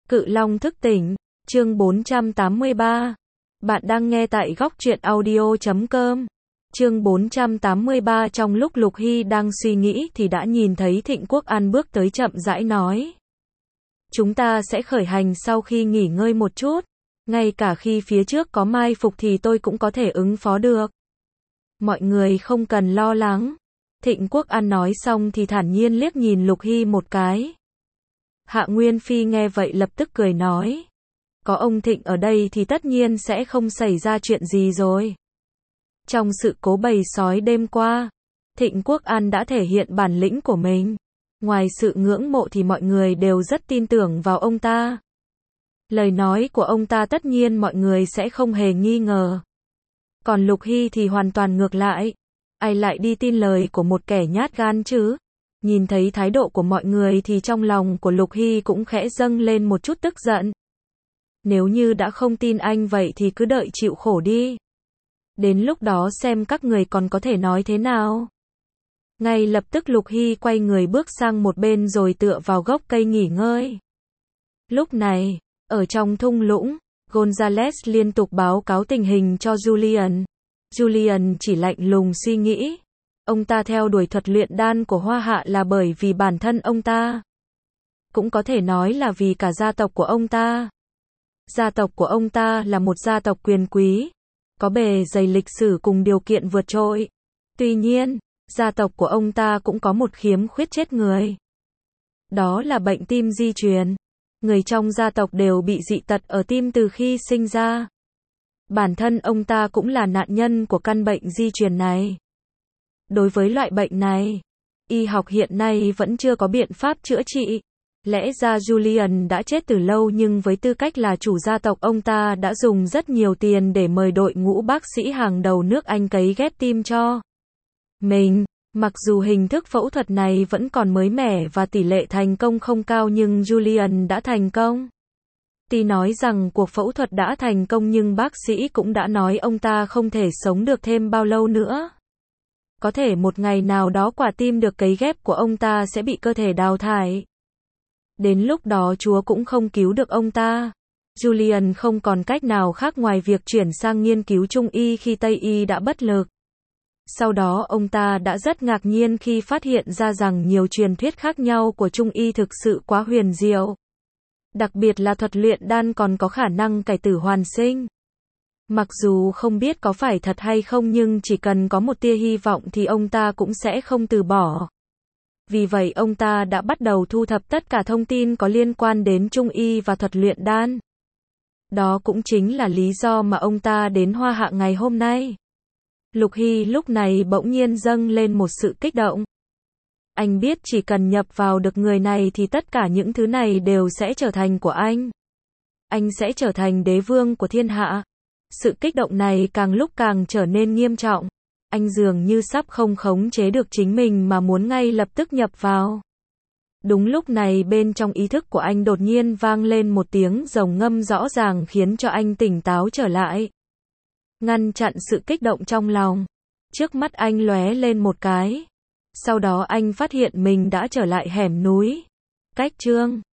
Cự Long thức tỉnh, chương 483. Bạn đang nghe tại góc truyện audio.com. Chương 483. Trong lúc Lục Hy đang suy nghĩ thì đã nhìn thấy Thịnh Quốc An bước tới chậm rãi nói. Chúng ta sẽ khởi hành sau khi nghỉ ngơi một chút. Ngay cả khi phía trước có mai phục thì tôi cũng có thể ứng phó được. Mọi người không cần lo lắng. Thịnh Quốc An nói xong thì thản nhiên liếc nhìn Lục Hy một cái. Hạ Nguyên Phi nghe vậy lập tức cười nói. Có ông Thịnh ở đây thì tất nhiên sẽ không xảy ra chuyện gì rồi. Trong sự cố bầy sói đêm qua, Thịnh Quốc An đã thể hiện bản lĩnh của mình. Ngoài sự ngưỡng mộ thì mọi người đều rất tin tưởng vào ông ta. Lời nói của ông ta tất nhiên mọi người sẽ không hề nghi ngờ. Còn Lục Hy thì hoàn toàn ngược lại. Ai lại đi tin lời của một kẻ nhát gan chứ? Nhìn thấy thái độ của mọi người thì trong lòng của Lục Hy cũng khẽ dâng lên một chút tức giận. Nếu như đã không tin anh vậy thì cứ đợi chịu khổ đi. Đến lúc đó xem các người còn có thể nói thế nào. Ngay lập tức Lục Hy quay người bước sang một bên rồi tựa vào gốc cây nghỉ ngơi. Lúc này, ở trong thung lũng, Gonzales liên tục báo cáo tình hình cho Julian. Julian chỉ lạnh lùng suy nghĩ. Ông ta theo đuổi thuật luyện đan của Hoa Hạ là bởi vì bản thân ông ta. Cũng có thể nói là vì cả gia tộc của ông ta. Gia tộc của ông ta là một gia tộc quyền quý, có bề dày lịch sử cùng điều kiện vượt trội. Tuy nhiên, gia tộc của ông ta cũng có một khiếm khuyết chết người. Đó là bệnh tim di truyền. Người trong gia tộc đều bị dị tật ở tim từ khi sinh ra. Bản thân ông ta cũng là nạn nhân của căn bệnh di truyền này. Đối với loại bệnh này, y học hiện nay vẫn chưa có biện pháp chữa trị. Lẽ ra Julian đã chết từ lâu nhưng với tư cách là chủ gia tộc ông ta đã dùng rất nhiều tiền để mời đội ngũ bác sĩ hàng đầu nước Anh cấy ghép tim cho mình. Mặc dù hình thức phẫu thuật này vẫn còn mới mẻ và tỷ lệ thành công không cao nhưng Julian đã thành công. Tuy nói rằng cuộc phẫu thuật đã thành công nhưng bác sĩ cũng đã nói ông ta không thể sống được thêm bao lâu nữa. Có thể một ngày nào đó quả tim được cấy ghép của ông ta sẽ bị cơ thể đào thải. Đến lúc đó Chúa cũng không cứu được ông ta. Julian không còn cách nào khác ngoài việc chuyển sang nghiên cứu Trung y khi Tây y đã bất lực. Sau đó ông ta đã rất ngạc nhiên khi phát hiện ra rằng nhiều truyền thuyết khác nhau của Trung y thực sự quá huyền diệu. Đặc biệt là thuật luyện đan còn có khả năng cải tử hoàn sinh. Mặc dù không biết có phải thật hay không nhưng chỉ cần có một tia hy vọng thì ông ta cũng sẽ không từ bỏ. Vì vậy ông ta đã bắt đầu thu thập tất cả thông tin có liên quan đến Trung y và thuật luyện đan. Đó cũng chính là lý do mà ông ta đến Hoa Hạ ngày hôm nay. Lục Hy lúc này bỗng nhiên dâng lên một sự kích động. Anh biết chỉ cần nhập vào được người này thì tất cả những thứ này đều sẽ trở thành của anh. Anh sẽ trở thành đế vương của thiên hạ. Sự kích động này càng lúc càng trở nên nghiêm trọng. Anh dường như sắp không khống chế được chính mình mà muốn ngay lập tức nhập vào. Đúng lúc này bên trong ý thức của anh đột nhiên vang lên một tiếng rồng ngâm rõ ràng khiến cho anh tỉnh táo trở lại. Ngăn chặn sự kích động trong lòng. Trước mắt anh lóe lên một cái. Sau đó anh phát hiện mình đã trở lại hẻm núi. Cách chương